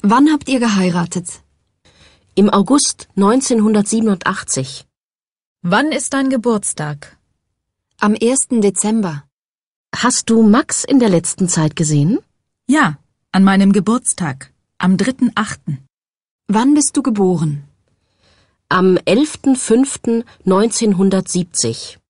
Wann habt ihr geheiratet? Im August 1987. Wann ist dein Geburtstag? Am 1. Dezember. Hast du Max in der letzten Zeit gesehen? Ja, an meinem Geburtstag, am 3.8. Wann bist du geboren? Am 11.05.1970.